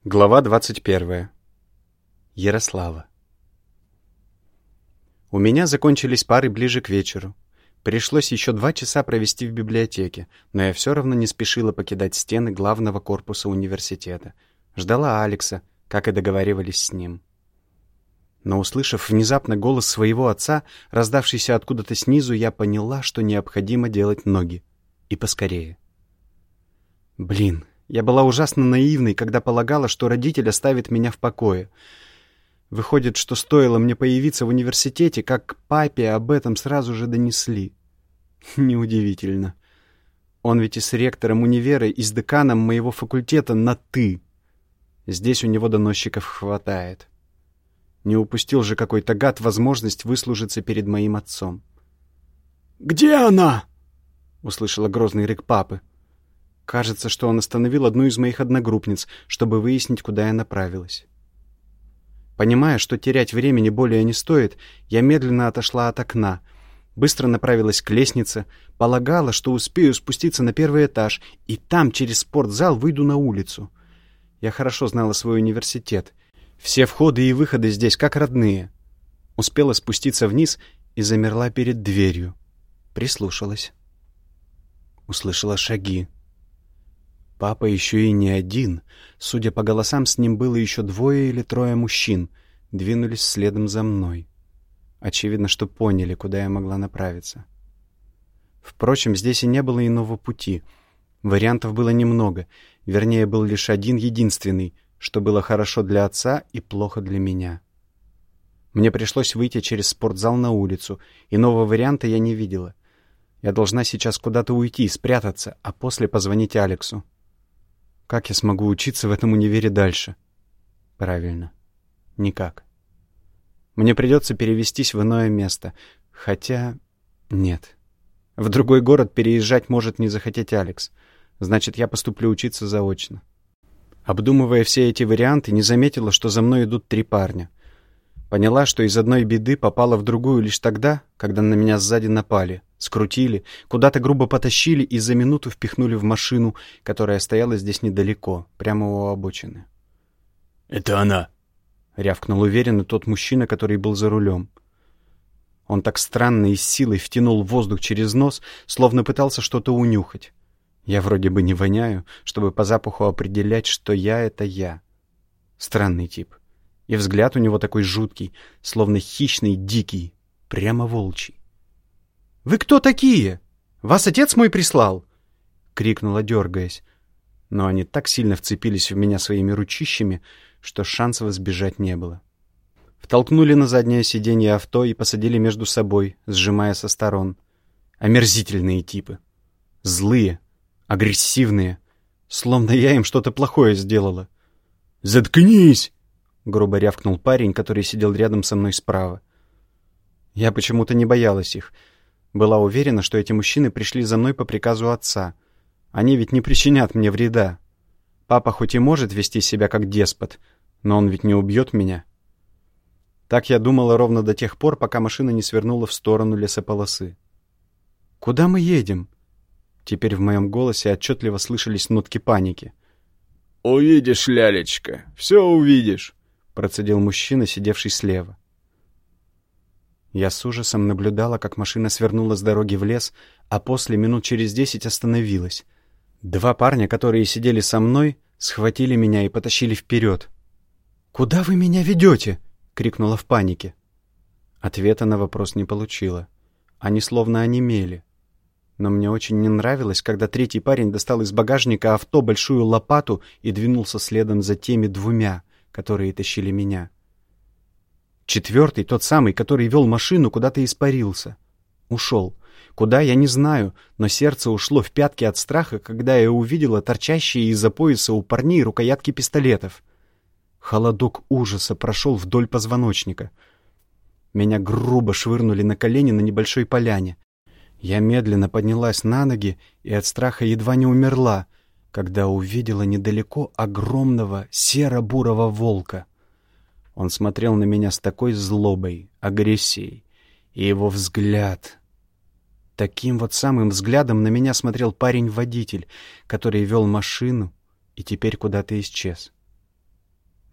Глава 21. Ярослава. У меня закончились пары ближе к вечеру. Пришлось еще 2 часа провести в библиотеке, но я все равно не спешила покидать стены главного корпуса университета. Ждала Алекса, как и договаривались с ним. Но, услышав внезапно голос своего отца, раздавшийся откуда-то снизу, я поняла, что необходимо делать ноги. И поскорее. Блин. Я была ужасно наивной, когда полагала, что родитель оставит меня в покое. Выходит, что стоило мне появиться в университете, как папе об этом сразу же донесли. Неудивительно. Он ведь и с ректором универа, и с деканом моего факультета на «ты». Здесь у него доносчиков хватает. Не упустил же какой-то гад возможность выслужиться перед моим отцом. «Где она?» — услышала грозный рык папы. Кажется, что он остановил одну из моих одногруппниц, чтобы выяснить, куда я направилась. Понимая, что терять времени более не стоит, я медленно отошла от окна, быстро направилась к лестнице, полагала, что успею спуститься на 1-й этаж, и там через спортзал выйду на улицу. Я хорошо знала свой университет. Все входы и выходы здесь как родные. Успела спуститься вниз и замерла перед дверью. Прислушалась. Услышала шаги. Папа еще и не один. Судя по голосам, с ним было еще 2 или 3 мужчин. Двинулись следом за мной. Очевидно, что поняли, куда я могла направиться. Впрочем, здесь и не было иного пути. Вариантов было немного. Вернее, был лишь один единственный, что было хорошо для отца и плохо для меня. Мне пришлось выйти через спортзал на улицу. Иного варианта я не видела. Я должна сейчас куда-то уйти, спрятаться, а после позвонить Алексу. Как я смогу учиться в этом универе дальше? Правильно. Никак. Мне придется перевестись в иное место. Хотя... нет. В другой город переезжать может не захотеть Алекс. Значит, я поступлю учиться заочно. Обдумывая все эти варианты, не заметила, что за мной идут 3 парня. Поняла, что из одной беды попала в другую лишь тогда, когда на меня сзади напали, скрутили, куда-то грубо потащили и за минуту впихнули в машину, которая стояла здесь недалеко, прямо у обочины. «Это она!» — рявкнул уверенно тот мужчина, который был за рулем. Он так странно и с силой втянул воздух через нос, словно пытался что-то унюхать. Я вроде бы не воняю, чтобы по запаху определять, что я — это я. Странный тип. И взгляд у него такой жуткий, словно хищный, дикий, прямо волчий. «Вы кто такие? Вас отец мой прислал?» — крикнула, дергаясь. Но они так сильно вцепились в меня своими ручищами, что шансов сбежать не было. Втолкнули на заднее сиденье авто и посадили между собой, сжимая со сторон. Омерзительные типы. Злые, агрессивные, словно я им что-то плохое сделала. «Заткнись!» — грубо рявкнул парень, который сидел рядом со мной справа. Я почему-то не боялась их. Была уверена, что эти мужчины пришли за мной по приказу отца. Они ведь не причинят мне вреда. Папа хоть и может вести себя как деспот, но он ведь не убьет меня. Так я думала ровно до тех пор, пока машина не свернула в сторону лесополосы. «Куда мы едем?» Теперь в моем голосе отчетливо слышались нотки паники. «Увидишь, лялечка, все увидишь», — процедил мужчина, сидевший слева. Я с ужасом наблюдала, как машина свернула с дороги в лес, а после минут через 10 остановилась. 2 парня, которые сидели со мной, схватили меня и потащили вперед. «Куда вы меня ведете?» — крикнула в панике. Ответа на вопрос не получила. Они словно онемели. Но мне очень не нравилось, когда 3-й парень достал из багажника авто большую лопату и двинулся следом за теми 2, которые тащили меня. 4-й, тот самый, который вел машину, куда-то испарился. Ушел. Куда, я не знаю, но сердце ушло в пятки от страха, когда я увидела торчащие из-за пояса у парней рукоятки пистолетов. Холодок ужаса прошел вдоль позвоночника. Меня грубо швырнули на колени на небольшой поляне. Я медленно поднялась на ноги и от страха едва не умерла, когда увидела недалеко огромного серо-бурого волка. Он смотрел на меня с такой злобой, агрессией, и его взгляд... Таким вот самым взглядом на меня смотрел парень-водитель, который вел машину и теперь куда-то исчез.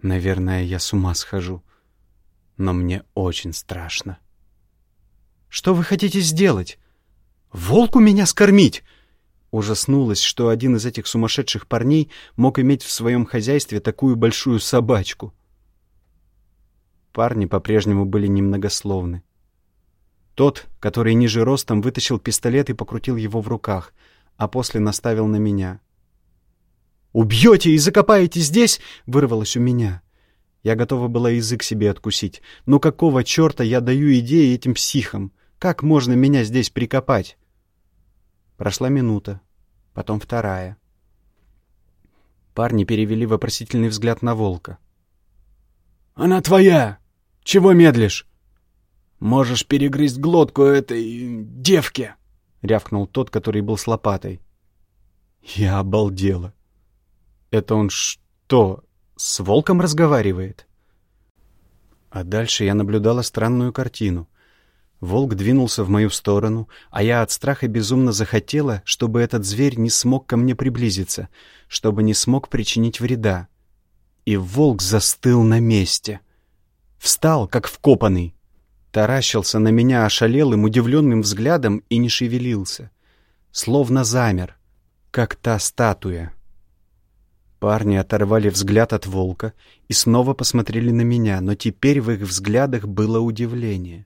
Наверное, я с ума схожу. Но мне очень страшно. «Что вы хотите сделать? Волку меня скормить?» Ужаснулась, что один из этих сумасшедших парней мог иметь в своем хозяйстве такую большую собачку. Парни по-прежнему были немногословны. Тот, который ниже ростом, вытащил пистолет и покрутил его в руках, а после наставил на меня. «Убьете и закопаете здесь?» — вырвалось у меня. Я готова была язык себе откусить. «Ну какого черта я даю идеи этим психам? Как можно меня здесь прикопать?» Прошла минута, потом вторая. Парни перевели вопросительный взгляд на волка. «Она твоя! Чего медлишь? Можешь перегрызть глотку этой девке!» — рявкнул тот, который был с лопатой. Я обалдела. Это он что, с волком разговаривает? А дальше я наблюдала странную картину. Волк двинулся в мою сторону, а я от страха безумно захотела, чтобы этот зверь не смог ко мне приблизиться, чтобы не смог причинить вреда. И волк застыл на месте. Встал, как вкопанный. Таращился на меня ошалелым, удивленным взглядом и не шевелился. Словно замер, как та статуя. Парни оторвали взгляд от волка и снова посмотрели на меня, но теперь в их взглядах было удивление.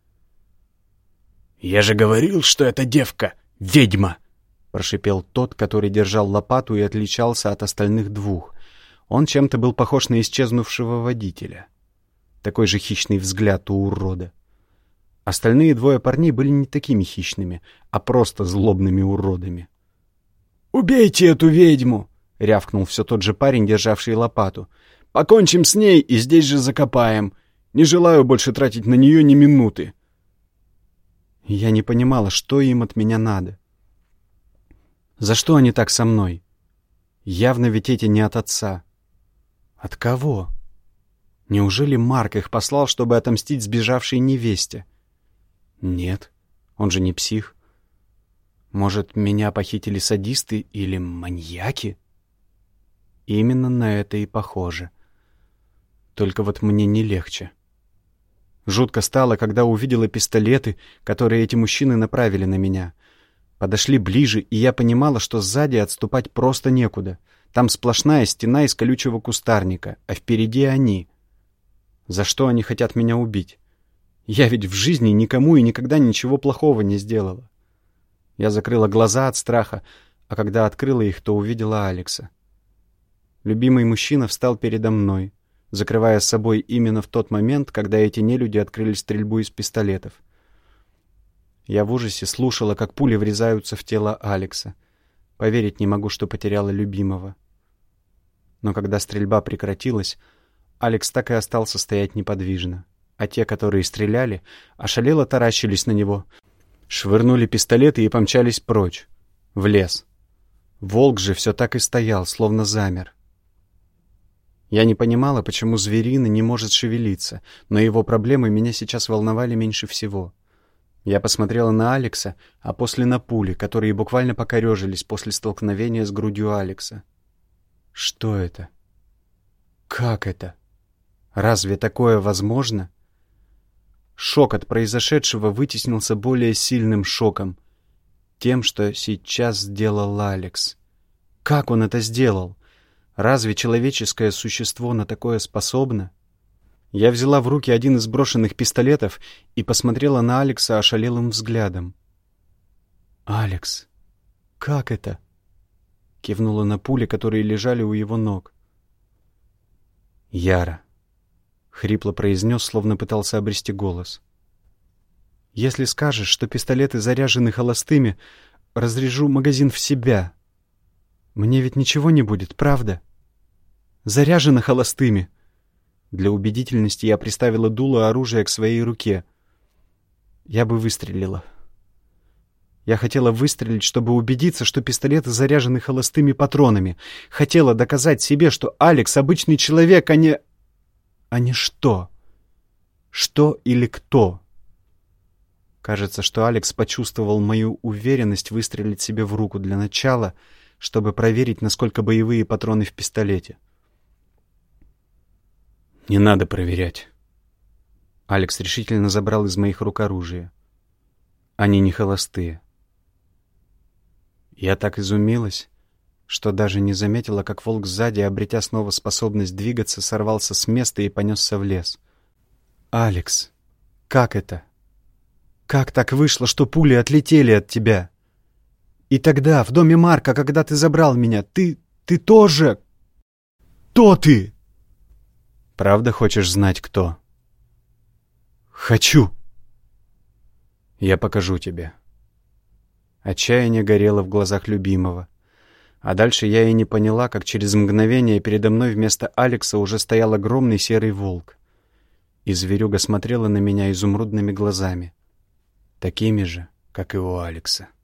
«Я же говорил, что эта девка — ведьма!» — прошипел тот, который держал лопату и отличался от остальных двух. Он чем-то был похож на исчезнувшего водителя. Такой же хищный взгляд у урода. Остальные двое парней были не такими хищными, а просто злобными уродами. «Убейте эту ведьму!» — рявкнул все тот же парень, державший лопату. «Покончим с ней и здесь же закопаем. Не желаю больше тратить на нее ни минуты». Я не понимала, что им от меня надо. За что они так со мной? Явно ведь эти не от отца. От кого? Неужели Марк их послал, чтобы отомстить сбежавшей невесте? Нет, он же не псих. Может, меня похитили садисты или маньяки? Именно на это и похоже. Только вот мне не легче. Жутко стало, когда увидела пистолеты, которые эти мужчины направили на меня. Подошли ближе, и я понимала, что сзади отступать просто некуда. Там сплошная стена из колючего кустарника, а впереди они. За что они хотят меня убить? Я ведь в жизни никому и никогда ничего плохого не сделала. Я закрыла глаза от страха, а когда открыла их, то увидела Алекса. Любимый мужчина встал передо мной, закрывая с собой именно в тот момент, когда эти нелюди открыли стрельбу из пистолетов. Я в ужасе слушала, как пули врезаются в тело Алекса. Поверить не могу, что потеряла любимого. Но когда стрельба прекратилась, Алекс так и остался стоять неподвижно, а те, которые стреляли, ошалело таращились на него, швырнули пистолеты и помчались прочь, в лес. Волк же все так и стоял, словно замер. Я не понимала, почему зверина не может шевелиться, но его проблемы меня сейчас волновали меньше всего. Я посмотрела на Алекса, а после на пули, которые буквально покорежились после столкновения с грудью Алекса. Что это? Как это? Разве такое возможно? Шок от произошедшего вытеснился более сильным шоком. Тем, что сейчас сделал Алекс. Как он это сделал? Разве человеческое существо на такое способно? Я взяла в руки один из брошенных пистолетов и посмотрела на Алекса ошалелым взглядом. «Алекс, как это?» Кивнула на пули, которые лежали у его ног. «Яра», — хрипло произнес, словно пытался обрести голос. «Если скажешь, что пистолеты заряжены холостыми, разряжу магазин в себя. Мне ведь ничего не будет, правда? Заряжено холостыми». Для убедительности я приставила дуло оружия к своей руке. Я бы выстрелила. Я хотела выстрелить, чтобы убедиться, что пистолеты заряжены холостыми патронами. Хотела доказать себе, что Алекс обычный человек, а не... А не что? Что или кто? Кажется, что Алекс почувствовал мою уверенность выстрелить себе в руку для начала, чтобы проверить, насколько боевые патроны в пистолете. Не надо проверять. Алекс решительно забрал из моих рук оружие. Они не холостые. Я так изумилась, что даже не заметила, как волк сзади, обретя снова способность двигаться, сорвался с места и понесся в лес. «Алекс, как это? Как так вышло, что пули отлетели от тебя? И тогда, в доме Марка, когда ты забрал меня, ты тоже... Кто ты?» «Правда хочешь знать, кто?» «Хочу!» «Я покажу тебе». Отчаяние горело в глазах любимого. А дальше я и не поняла, как через мгновение передо мной вместо Алекса уже стоял огромный серый волк. И зверюга смотрела на меня изумрудными глазами, такими же, как и у Алекса.